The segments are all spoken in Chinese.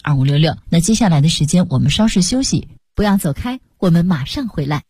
2566。那接下来的时间我们稍事休息，不要走开，我们马上回来。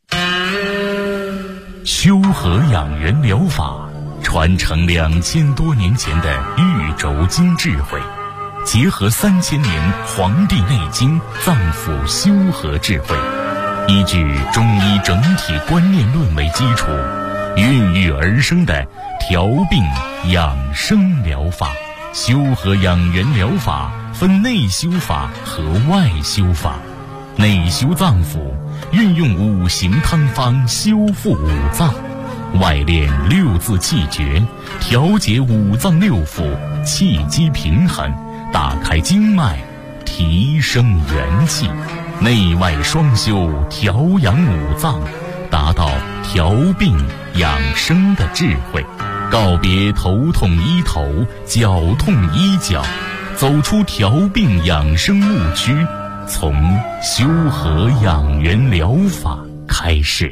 修和养元疗法传承2000多年前的玉轴经智慧，结合3000年《黄帝内经》脏腑修和智慧，依据中医整体观念论为基础，孕育而生的调病养生疗法。修和养元疗法分内修法和外修法。内修脏腑，运用5行汤方修复五脏；外练6字气诀，调节五脏六腑，气机平衡，打开经脉，提升元气。内外双修，调养五脏，达到调病养生的智慧。告别头痛医头，脚痛医脚，走出调病养生误区，从修和养元疗法开始。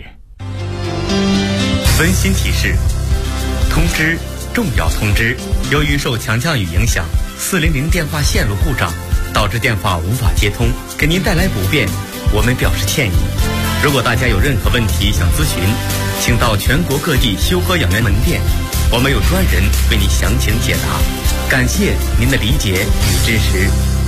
温馨提示：通知，重要通知！由于受强降雨影响，400电话线路故障，导致电话无法接通，给您带来不便，我们表示歉意。如果大家有任何问题想咨询，请到全国各地修和养元门店，我们有专人为您详情解答。感谢您的理解与支持。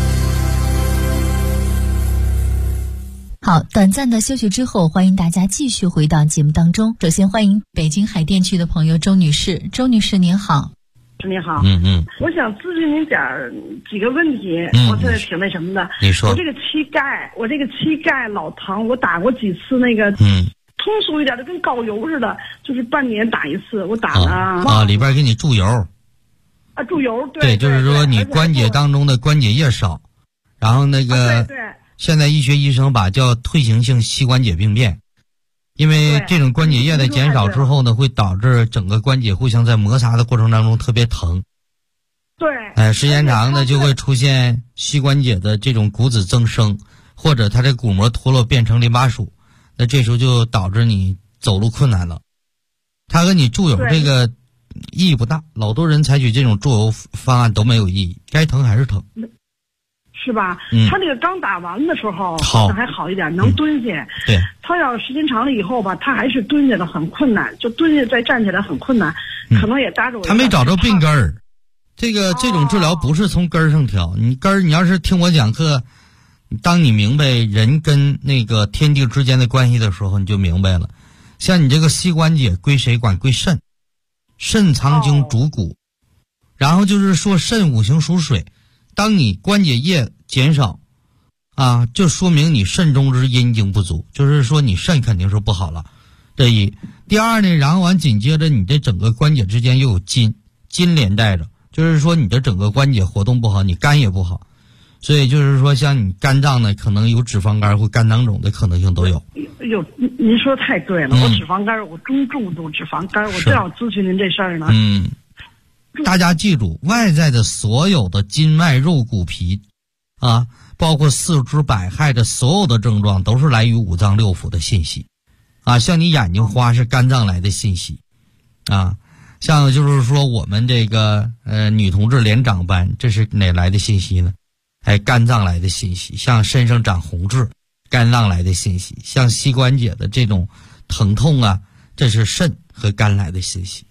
好，短暂的休息之后，欢迎大家继续回到节目当中。首先欢迎北京海淀区的朋友周女士。周女士您好。 你好，我想咨询您几个问题，我这挺那什么的。 你说。 我这个膝盖老疼，我打过几次那个，通俗一点的跟膏油似的，就是半年打一次，我打了里边给你注油。 注油， 对，就是说你关节当中的关节液少，然后那个， 对， 现在医学医生把叫退行性膝关节病变。因为这种关节液的减少之后呢，会导致整个关节互相在摩擦的过程当中特别疼。 对。 时间长呢就会出现膝关节的这种骨质增生，或者它这骨膜脱落变成淋巴属，那这时候就导致你走路困难了。它跟你注油这个意义不大，老多人采取这种注油方案都没有意义，该疼还是疼。 是吧？他那个刚打完的时候好像还好一点，能蹲下。 对。 他要时间长了以后吧，他还是蹲下的很困难，就蹲下再站起来很困难，可能也搭着我。 他没找着病根儿，这种治疗不是从根儿上调。你要是听我讲课，当你明白人跟那个天地之间的关系的时候，你就明白了。像你这个膝关节归谁管？归肾，肾藏精主骨，然后就是说肾五行属水。当你关节液减少就说明你肾中之阴精不足，就是说你肾肯定是不好了。这一。第二呢，然后紧接着你的整个关节之间又有筋连带着，就是说你的整个关节活动不好，你肝也不好。所以就是说像你肝脏呢，可能有脂肪肝或肝囊肿的可能性都有。 您说太对了，我脂肪肝，我中重度脂肪肝，我正要咨询您这事儿呢。 大家记住，外在的所有的筋脉肉骨皮包括四肢百骸的所有的症状都是来于五脏六腑的信息像你眼睛花是肝脏来的信息像就是说我们这个女同志脸长斑，这是哪来的信息呢？肝脏来的信息。像身上长红痣，肝脏来的信息。像膝关节的这种疼痛这是肾和肝来的信息。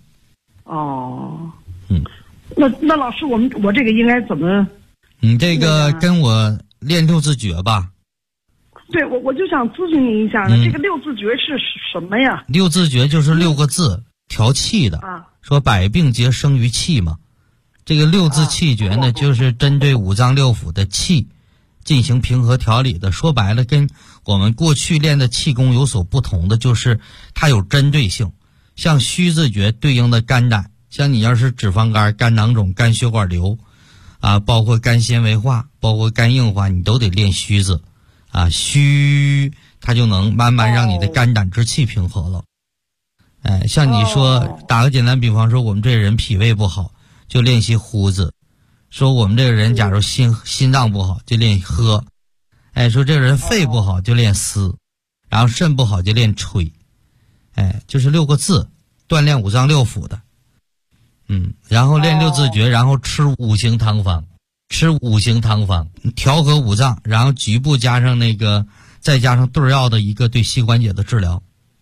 那老师，我这个应该怎么？ 你这个跟我练6字诀吧。 对，我就想咨询您一下呢，这个6字诀是什么呀 ？6字诀就是6个字，调气的说百病皆生于气嘛。这个6字气诀呢，就是针对五脏六腑的气进行平和调理的。说白了，跟我们过去练的气功有所不同的，就是它有针对性。像虚字诀对应的肝胆，像你要是脂肪肝、肝囊肿、肝血管瘤包括肝纤维化，包括肝硬化，你都得练虚字虚它就能慢慢让你的肝胆之气平和了。像你说打个简单比方说，我们这人脾胃不好就练习呼字，说我们这个人假如心脏不好就练喝，说这个人肺不好就练思，然后肾不好就练吹。就是6个字锻炼五脏六腑的。然后练6字诀，然后吃5行汤方。 吃五行汤方，调和五脏，然后局部加上再加上对药的一个对膝关节的治疗。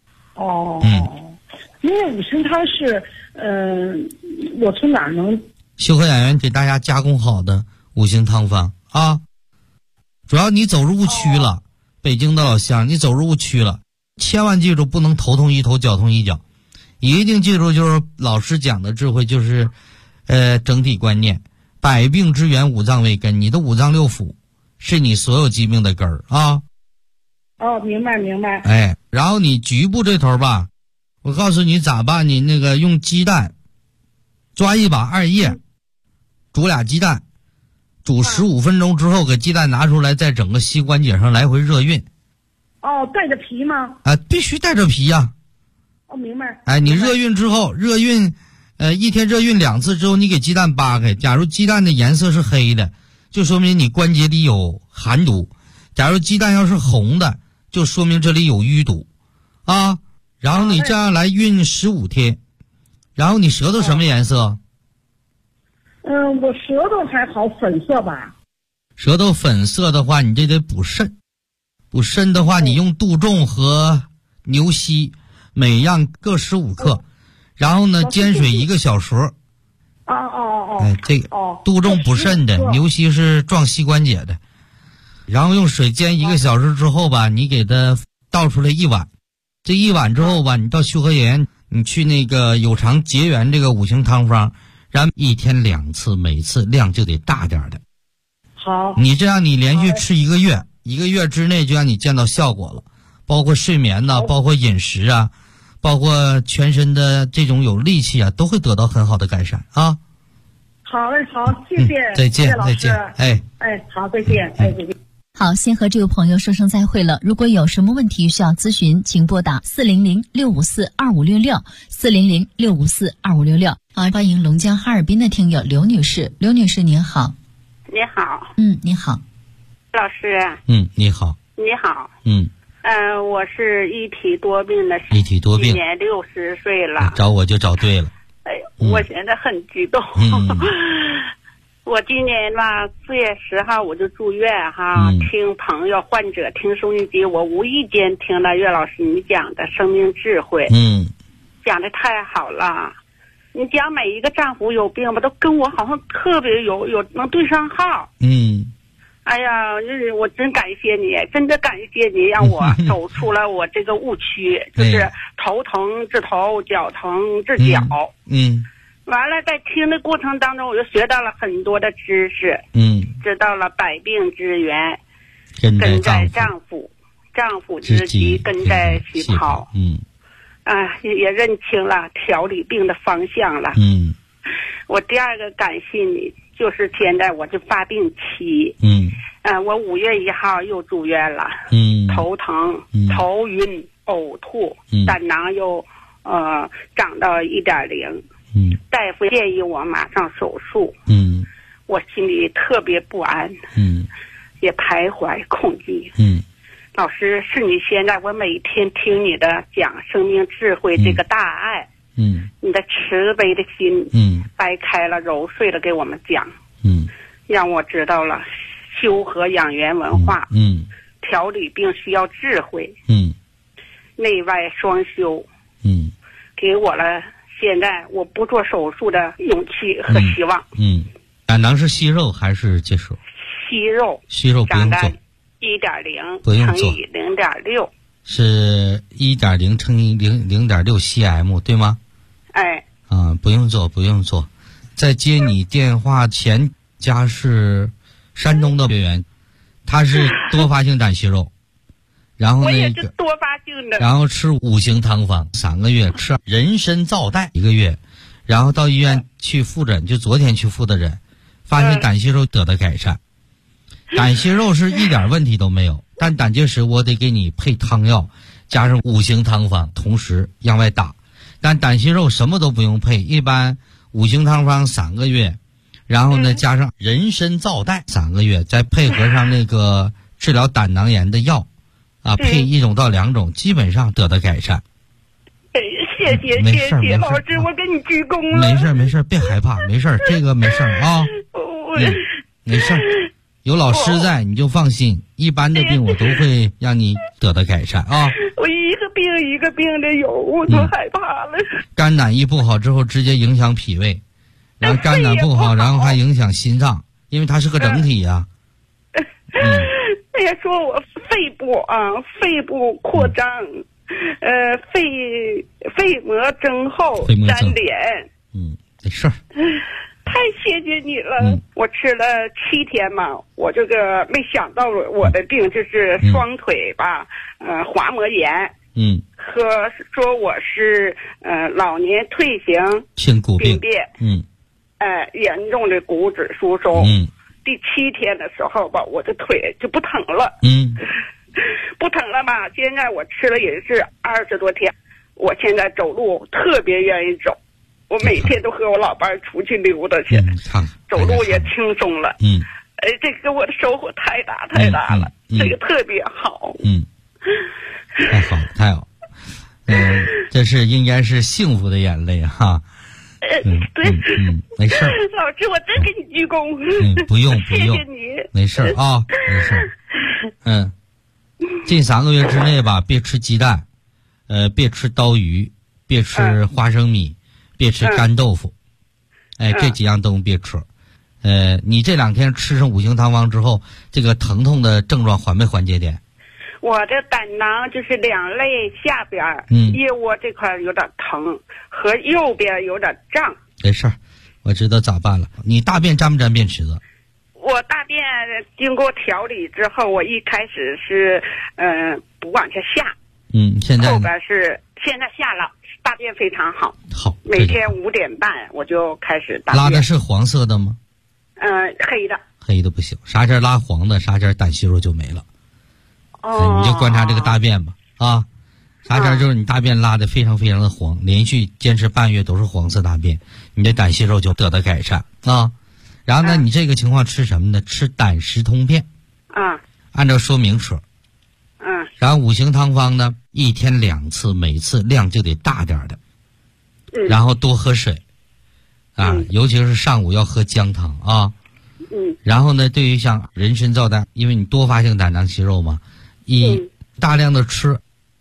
因为五行汤是我从哪能修和养元给大家加工好的五行汤方啊？主要你走入误区了，北京的老乡，你走入误区了，千万记住不能头痛医头，脚痛医脚，一定记住就是老师讲的智慧，就是整体观念，百病之源五脏为根，你的五脏六腑是你所有疾病的根儿啊。 明白。 然后你局部这头吧，我告诉你咋办，你用鸡蛋抓一把2叶，煮俩鸡蛋，煮15分钟之后，给鸡蛋拿出来，在整个膝关节上来回热运。 带着皮吗？ 必须带着皮呀。 明白。 你热运之后，一天热运2次之后，你给鸡蛋扒开，假如鸡蛋的颜色是黑的，就说明你关节里有寒毒；假如鸡蛋要是红的，就说明这里有淤堵啊。然后你这样来运15天，然后你舌头什么颜色？ 我舌头还好，粉色吧。 舌头粉色的话，你这得补肾。补肾的话，你用杜仲和牛膝每样各15克，然后呢煎水1个小时。这个杜仲补肾的，牛膝是壮膝关节的。然后用水煎1个小时之后吧，你给它倒出来1碗。这1碗之后吧，你到修和园，你去有偿结缘这个五行汤方，然后1天2次，每次量就得大点的。 好， 你这样你连续吃1个月，1个月之内就让你见到效果了，包括睡眠呐，包括饮食啊，包括全身的这种有力气啊，都会得到很好的改善啊。 好嘞，好，谢谢， 再见，再见， 好，再见，再见。 好，先和这位朋友说声再会了。如果有什么问题需要咨询，请拨打400-654-2566，400-654-2566。欢迎龙江哈尔滨的听友刘女士。刘女士您好。 你好。 你好。 老师。 你好。 你好。我是一体多病的， 一体多病， 今年60岁了。 找我就找对了。 我现在很激动。我今年吧4月10号我就住院哈，听朋友患者听收音机，我无意间听了岳老师你讲的生命智慧，讲的太好了。你讲每一个丈夫有病吧，都跟我好像特别有能对上号。哎呀，我真感谢你，真的感谢你，让我走出了我这个误区，就是头疼治头，脚疼治脚。完了，在听的过程当中，我就学到了很多的知识。知道了百病之源根在脏腑，脏腑之疾根在细胞。也认清了调理病的方向了。我第二个感谢你，就是现在我这发病期。我5月1号又住院了。头疼、头晕、呕吐，胆囊又长到1.0。大夫建议我马上手术。我心里特别不安。也徘徊恐惧。老师，是你现在我每天听你的讲生命智慧这个大爱。你的慈悲的心。掰开了揉碎了给我们讲。让我知道了修和养元文化。调理病需要智慧。内外双修。给我了现在我不做手术的勇气和希望。胆囊是息肉还是结石？ 息肉。 息肉不用做。 1.0 不用做乘以0.6。 是1.0乘以0.6 cm 对吗？不用做，不用做。在接你电话前家是山东的学员，他是多发性胆息肉。然后我也是多发性的。 然后吃五行汤方3个月，吃人参皂苷1个月，然后到医院去复诊，就昨天去复的诊，发现胆息肉得到改善。胆息肉是一点问题都没有，但胆结石我得给你配汤药，加上五行汤方，同时向外打。但胆息肉什么都不用配，一般五行汤方3个月，然后呢加上人参皂苷3个月，再配合上治疗胆囊炎的药。配1种到2种，基本上得到改善。 谢谢老师，我给你鞠躬了。 没事，别害怕，没事，这个没事啊。 没事儿，有老师在你就放心，一般的病我都会让你得到改善啊。 我一个病一个病的有，我都害怕了。 肝胆一不好之后，直接影响脾胃，然后肝胆不好，然后还影响心脏，因为它是个整体呀。 哎呀，说我肺部扩张，肺膜增厚，粘连。 没事儿。 太谢谢你了，我吃了7天嘛，我这个没想到我的病就是双腿吧，滑膜炎。说我是老年退行病变，严重的骨质疏松。第7天的时候吧，我的腿就不疼了。不疼了嘛，现在我吃了也是20多天，我现在走路特别愿意走。我每天都和我老伴出去溜达去，走路也轻松了。这给我的收获太大了，这个特别好。 太好。这是应该是幸福的眼泪哈。 对， 没事。 老师，我真给你鞠躬。 不用， 谢谢你。 没事啊，没事。近3个月之内吧，别吃鸡蛋，别吃刀鱼，别吃花生米。别吃干豆腐，这几样东西别吃。你这2天吃上5行汤方之后，这个疼痛的症状缓没缓解点？ 我的胆囊就是两肋下边，腋窝这块有点疼，和右边有点胀。 没事儿，我知道咋办了。你大便沾不沾便池子？ 我大便经过调理之后，我一开始是不往下下， 现在后边是现在下了。大便非常好，每天5点半我就开始大便。 拉的是黄色的吗？ 黑的。 黑的不行，啥阵拉黄的，啥阵胆息肉就没了。你就观察这个大便吧，啥阵就是你大便拉的非常非常的黄，连续坚持半月都是黄色大便，你的胆息肉就得到改善啊。然后呢，你这个情况吃什么呢？吃胆石通片。按照说明吃。然后5行汤方呢，1天2次，每次量就得大点的，然后多喝水，尤其是上午要喝姜汤啊。然后呢，对于像人参皂苷，因为你多发性胆囊息肉嘛，大量的吃，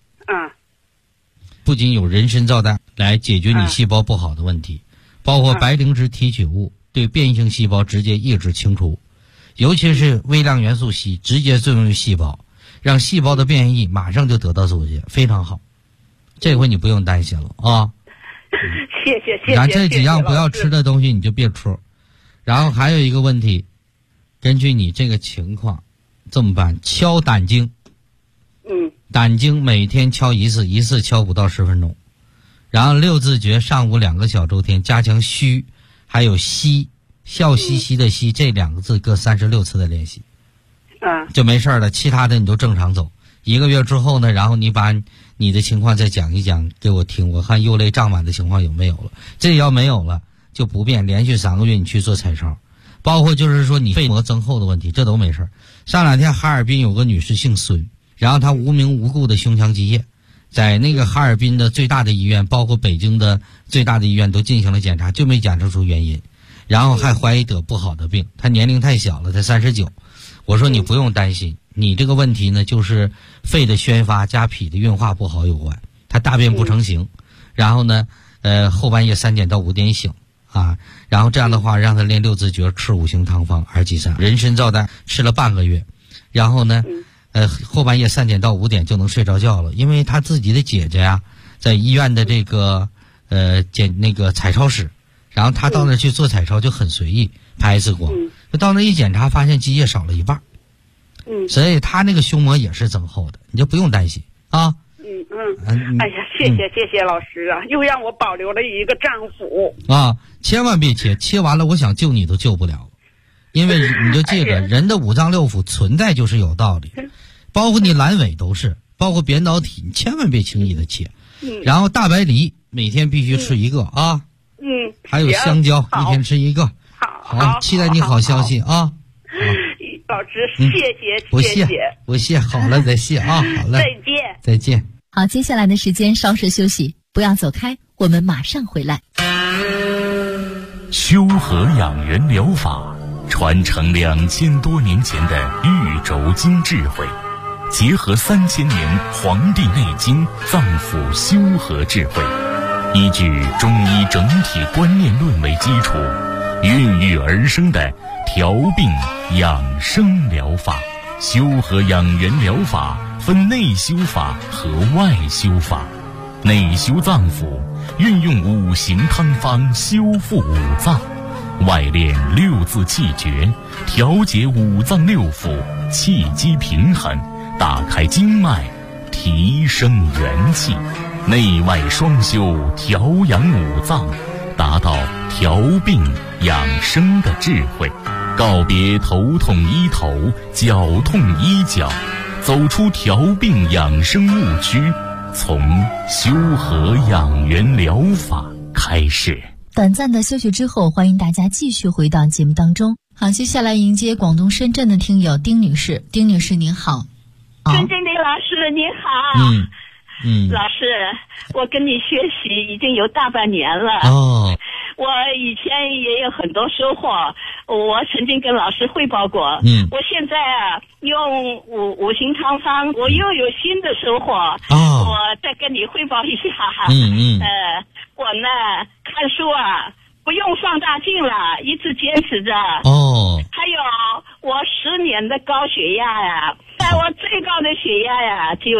不仅有人参皂苷来解决你细胞不好的问题，包括白灵芝提取物对变性细胞直接抑制清除，尤其是微量元素硒直接作用于细胞。让细胞的变异马上就得到阻截，非常好。这回你不用担心了啊！ 谢谢。 然后这几样不要吃的东西你就别吃。然后还有一个问题，根据你这个情况，这么办？敲胆经。胆经每天敲一次敲5到10分钟。然后6字诀上午2个小周天，加强虚，还有息，笑嘻嘻的嘻，这2个字各36次的练习。就没事了，其他的你都正常走。1个月之后呢，然后你把你的情况再讲一讲给我听，我看右肋胀满的情况有没有了。这要没有了就不变，连续3个月你去做彩超，包括就是说你肺膜增厚的问题，这都没事。上2天哈尔滨有个女士姓孙，然后她无名无故的胸腔积液，在那个哈尔滨的最大的医院，包括北京的最大的医院都进行了检查，就没检测出原因，然后还怀疑得不好的病。她年龄太小了，才39。我说你不用担心，你这个问题呢，就是肺的宣发加脾的运化不好有关。他大便不成形，然后呢，后半夜3点到5点醒然后这样的话让他练6字诀，吃5行汤方2G3，人参皂苷吃了半个月，然后呢，后半夜3点到5点就能睡着觉了，因为他自己的姐姐呀，在医院的这个那个彩超室，然后他到那去做彩超就很随意，拍1次光。到那一检查，发现积液少了1半，所以他那个胸膜也是增厚的，你就不用担心啊。 哎呀，谢谢老师啊，又让我保留了一个脏腑啊！千万别切，切完了我想救你都救不了，因为你就记着，人的5脏6腑存在就是有道理，包括你阑尾都是，包括扁桃体，你千万别轻易的切。然后大白梨每天必须吃1个啊，还有香蕉1天吃1个。好，期待你好消息啊！ 老师，谢谢， 不谢，好了再谢啊，好了，再见。 好，接下来的时间稍事休息，不要走开，我们马上回来。 修和养元疗法传承2000多年前的玉轴经智慧，结合3000年《黄帝内经》脏腑修和智慧，依据中医整体观念论为基础，孕育而生的调病养生疗法。修和养元疗法分内修法和外修法。内修脏腑，运用5行汤方修复5脏；外练6字气诀，调节5脏6腑，气机平衡，打开经脉，提升元气。内外双修，调养5脏，达到调病养生的智慧。告别头痛医头，脚痛医脚，走出调病养生误区，从修和养元疗法开始。 短暂的休息之后，欢迎大家继续回到节目当中。好，接下来迎接广东深圳的听友丁女士。丁女士您好。 深圳的老师您好。老师，我跟你学习已经有大半年了。我以前也有很多收获，我曾经跟老师汇报过。我现在用五行汤方，我又有新的收获。我再跟你汇报一下。我呢看书不用放大镜了，一直坚持着。还有我10年的高血压在我最高的血压只有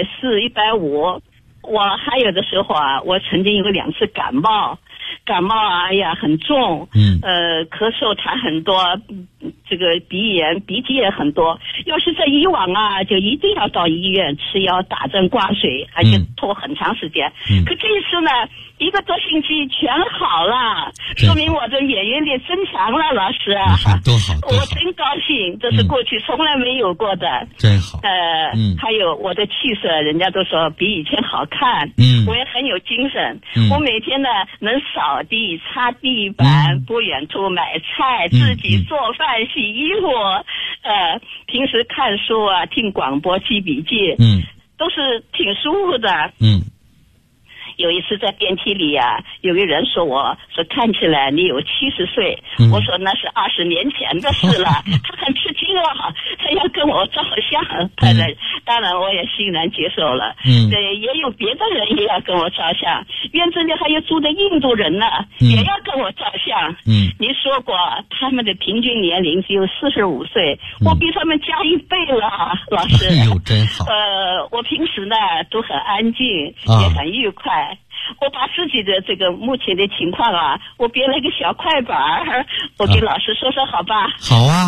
140、150。我还有的时候我曾经有2次感冒很重，咳嗽痰很多，这个鼻炎鼻涕也很多。要是在以往就一定要到医院吃药打针挂水，而且拖很长时间。可这一次呢1个多星期全好了，说明我的免疫力增强了，老师。 多好， 我真高兴，这是过去从来没有过的。 真好。 还有我的气色，人家都说比以前好看。我也很有精神。我每天呢能扫地、擦地板，不远处买菜，自己做饭、洗衣服。平时看书听广播、记笔记，都是挺舒服的。有一次在电梯里有个人说看起来你有70岁。我说那是20年前的事了。他很吃惊他要跟我照相。当然我也欣然接受了。也有别的人也要跟我照相，院子里还有住的印度人呢，也要跟我照相。您说过他们的平均年龄只有45岁，我比他们加1倍了老师。 真好。 我平时呢都很安静，也很愉快。我把自己的这个目前的情况我编了一个小快板，我给老师说好吧？ 好啊。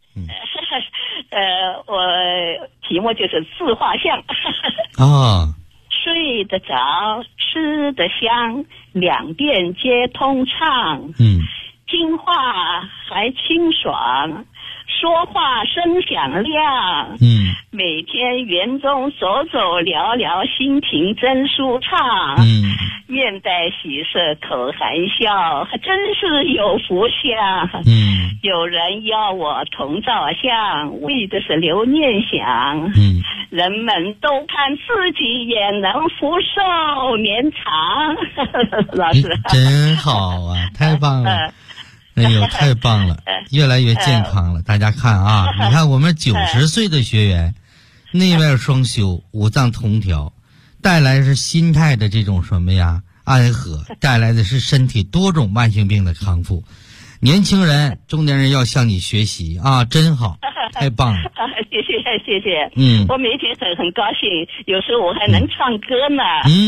我题目就是自画像。睡得着，吃得香，2遍皆通畅。听话还清爽，说话声响亮。每天园中走走聊聊，心情真舒畅。面带喜色口含笑，还真是有福相。有人邀我同照相，为的是留念想。人们都看自己也能福寿绵长。老师真好太棒了。太棒了，越来越健康了。大家看你看我们90岁的学员，内外双修，5脏同调，带来是心态的这种什么安和，带来的是身体多种慢性病的康复。年轻人、中年人要向你学习真好，太棒了。 谢谢。我每天很高兴，有时候我还能唱歌呢。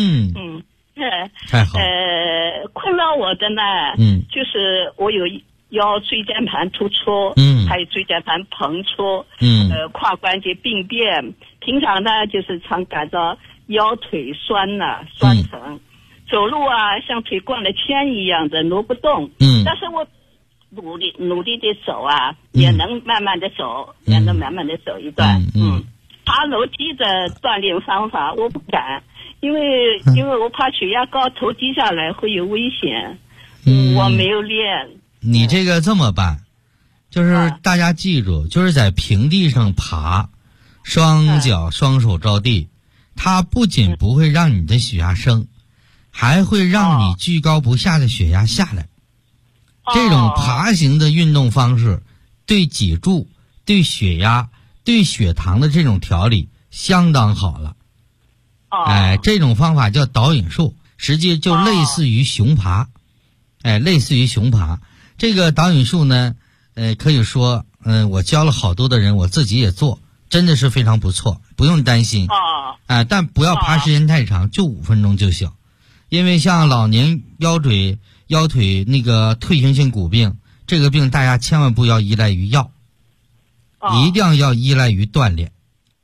太好。 困扰我的呢，就是我有腰椎间盘突出，还有椎间盘膨出，胯关节病变。平常呢，就是常感到腰腿酸疼，走路像腿灌了铅一样的挪不动。但是我努力的走也能慢慢的走，也能慢慢的走一段。爬楼梯的锻炼方法我不敢。因为我怕血压高头低下来会有危险。我没有练。 你这个这么办，就是大家记住，就是在平地上爬，双脚双手着地，它不仅不会让你的血压升，还会让你居高不下的血压下来。这种爬行的运动方式对脊柱、对血压、对血糖的这种调理相当好了。这种方法叫导引术，实际就类似于熊爬。类似于熊爬。这个导引术呢，可以说，我教了好多的人，我自己也做，真的是非常不错，不用担心。但不要爬时间太长，就5分钟就行。因为像老年腰腿那个退行性骨病，这个病大家千万不要依赖于药，一定要依赖于锻炼。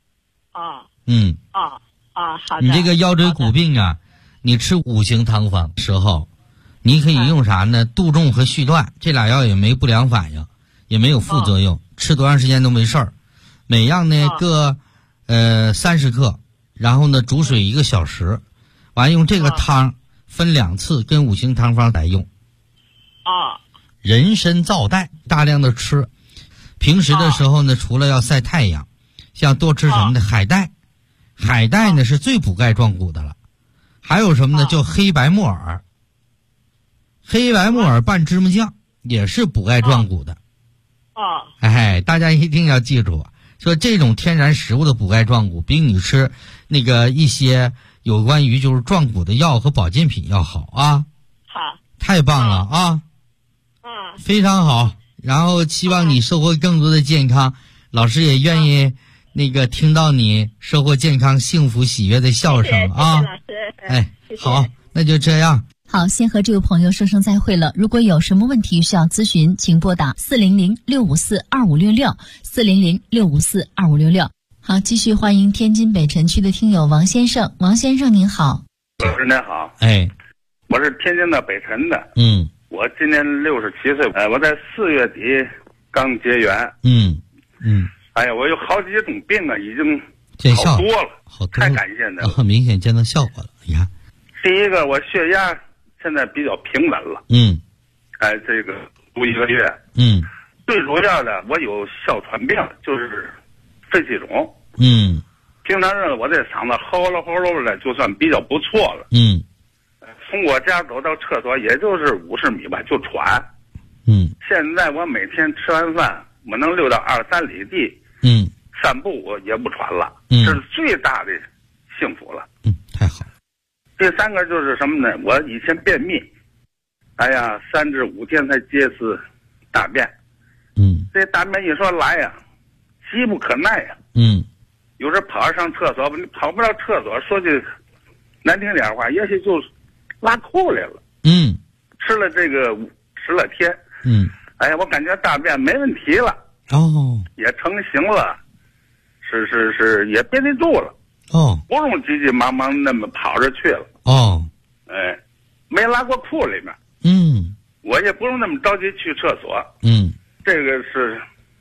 好的。 你这个腰椎骨病啊，你吃5行汤方时候，你可以用啥呢？杜仲和续断这俩药也没不良反应，也没有副作用，吃多长时间都没事儿。每样呢各30克，然后呢煮水1个小时，完用这个汤分2次跟5行汤方来用。人参皂带大量的吃，平时的时候呢，除了要晒太阳，像多吃什么呢？海带。海带呢是最补钙壮骨的了。还有什么呢？叫黑白木耳。黑白木耳拌芝麻酱也是补钙壮骨的。大家一定要记住，说这种天然食物的补钙壮骨比你吃那个一些有关于就是壮骨的药和保健品要好啊。 好， 太棒了啊。非常好。然后希望你收获更多的健康，老师也愿意那个听到你收获健康、幸福、喜悦的笑声啊！好，那就这样。 好，先和这位朋友说声再会了。如果有什么问题需要咨询，请拨打400-654-2566，400-654-2566。好，继续欢迎天津北辰区的听友王先生。王先生您好。 老师您好。我是天津的北辰的。我今年67岁，我在4月底刚结缘。我有好几种病啊，已经好多了，太感谢您了。 明显见到效果了。 第一个，我血压现在比较平稳了。这个读1个月。最主要的，我有哮喘病，就是肺气肿。平常日子我这嗓子吼喽吼喽的，就算比较不错了。从我家走到厕所也就是50米吧，就喘。现在我每天吃完饭，我能溜到2、3里地。散步我也不喘了。这是最大的幸福了。 太好。 第3个就是什么呢？我以前便秘，3至5天才接次大便。这大便一说来呀，急不可耐呀。有时跑上厕所，你跑不了厕所，说句难听点话，也许就拉裤来了。吃了这个10来天。我感觉大便没问题了。也成型了，是也憋得住了。不用急急忙忙那么跑着去了。没拉过裤里面。我也不用那么着急去厕所。这个是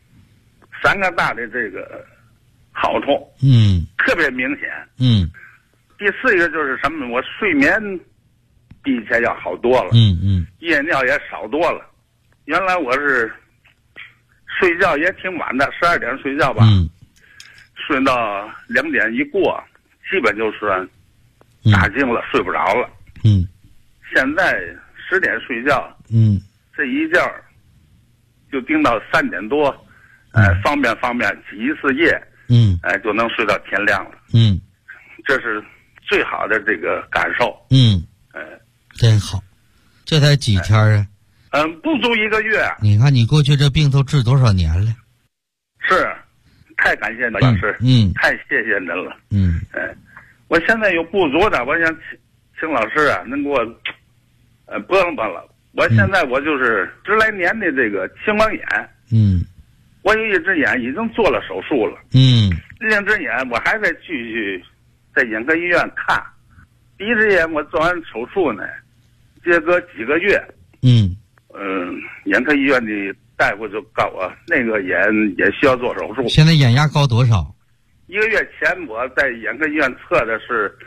3个大的这个好处。特别明显。第4个就是什么？我睡眠比以前要好多了。夜尿也少多了。原来我是睡觉也挺晚的，12点睡觉吧。睡到2点一过，基本就算打精了，睡不着了。现在10点睡觉，这一觉就盯到3点多，方便挤一次夜，就能睡到天亮了。这是最好的这个感受。 真好。这才几天啊？ 不足1个月。 你看你过去这病都治多少年了？ 是，太感谢您老师。太谢谢您了。我现在有不足的，我想请老师啊，能给我拨了。我现在我就是10来年的这个青光眼。我有一只眼已经做了手术了。另一只眼我还在继续在眼科医院看。第一只眼我做完手术呢，接隔几个月。眼科医院的大夫就告我那个眼也需要做手术。 现在眼压高多少 ？1个月前我在眼科医院测的是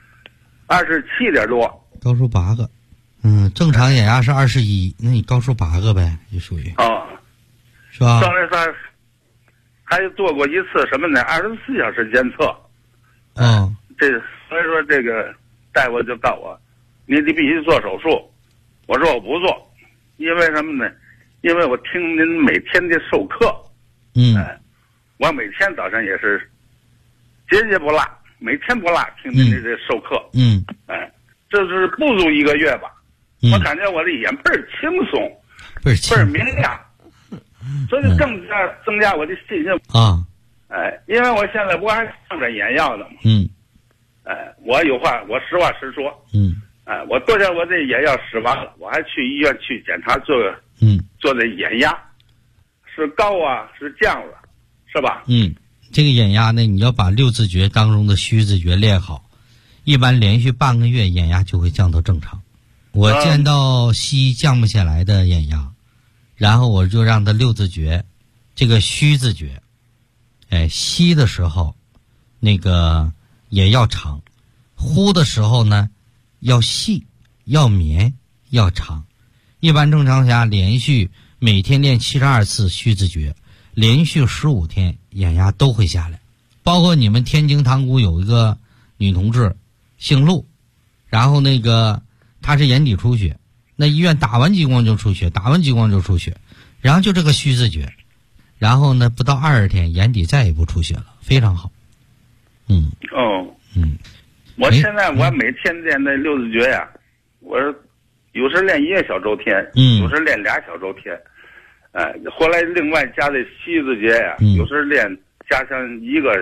27点多， 高出8个。正常眼压是21，那你高出8个呗，就属于是吧？ 上来还做过一次什么呢？24小时监测。所以说这个大夫就告我，你必须做手术。我说我不做，因为什么呢？ 因为我听您每天的授课，我每天早上也是节不落，每天不落听您的这授课，这是不足1个月吧，我感觉我的眼倍儿轻松，倍儿明亮，所以更加增加我的信心啊。 因为我现在不还上着眼药呢吗？我有话，我实话实说。我昨天我这眼药使完了，我还去医院去检查做这眼压，是高啊，是降了，是吧？ 这个眼压呢，你要把6字诀当中的虚字诀练好，一般连续半个月眼压就会降到正常。我见到西医降不下来的眼压，然后我就让他6字诀，这个虚字诀，吸的时候那个也要长，呼的时候呢要细，要绵，要长。一般正常下连续每天练72次虚字诀，连续15天眼压都会下来。包括你们天津塘沽有一个女同志姓陆，然后那个她是眼底出血，那医院打完激光就出血，然后就这个虚字诀，然后呢不到20天眼底再也不出血了，非常好。 我现在我每天练那6字诀呀，我有时练1个小周天，有时练2小周天，后来另外加这虚字诀呀，有时加上一个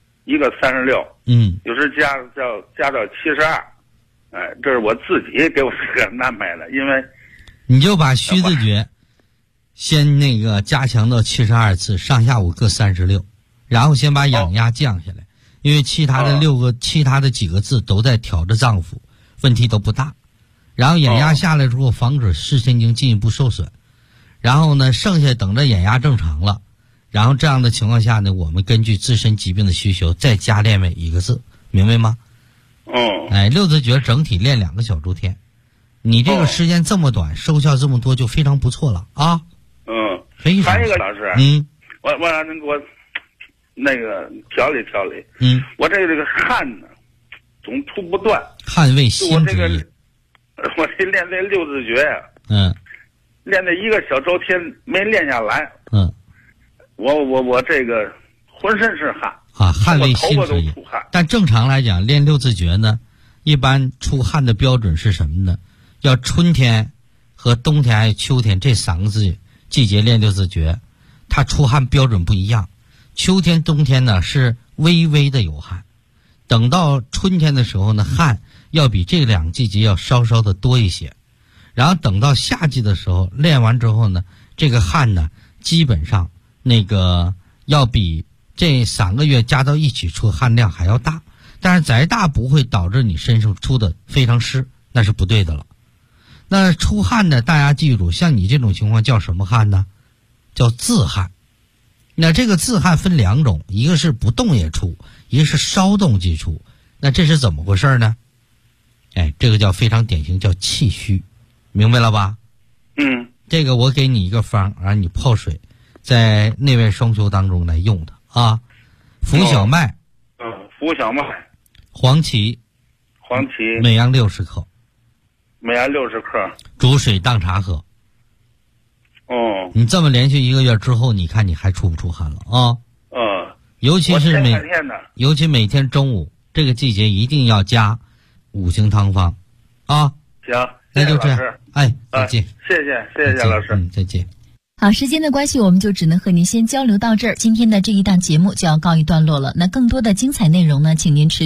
36，有时加到72，这是我自己给我个人安排的，因为你就把虚字诀先那个加强到72次，上下午各36，然后先把眼压降下来，因为其他的几个字都在调着脏腑，问题都不大。然后眼压下来之后，防止视神经进一步受损。然后呢，剩下等着眼压正常了，然后这样的情况下呢，我们根据自身疾病的需求再加练每一个字，明白吗？6字诀整体练2个小周天，你这个时间这么短，收效这么多就非常不错了啊。非常。 还有一个老师，我让您给我那个调理调理。我这个汗呢，总吐不断。 汗为心之液。 我这练这6字诀呀，练这1个小周天没练下来。我这个浑身是汗啊，汗为心之液。但正常来讲，练6字诀呢，一般出汗的标准是什么呢？要春天和冬天还有秋天这3个季节练6字诀，它出汗标准不一样。秋天冬天呢是微微的有汗，等到春天的时候呢，汗要比这2个季节要稍稍的多一些，然后等到夏季的时候练完之后呢，这个汗呢基本上那个要比这3个月加到一起出汗量还要大，但是再大不会导致你身上出的非常湿，那是不对的了。那出汗呢，大家记住，像你这种情况叫什么汗呢？叫自汗。那这个自汗分2种，一个是不动也出，一个是稍动即出。那这是怎么回事呢？这个叫非常典型，叫气虚，明白了吧？这个我给你一个方，让你泡水，在内外双修当中来用的啊。浮小麦， 浮小麦， 黄芪，每样60克，煮水当茶喝。你这么连续1个月之后，你看你还出不出汗了啊？尤其每天中午这个季节一定要加5行汤方啊。 行， 那就这样。再见。 谢谢老师。 再见。 好，时间的关系，我们就只能和您先交流到这儿。今天的这一档节目就要告一段落了。那更多的精彩内容呢，请您持续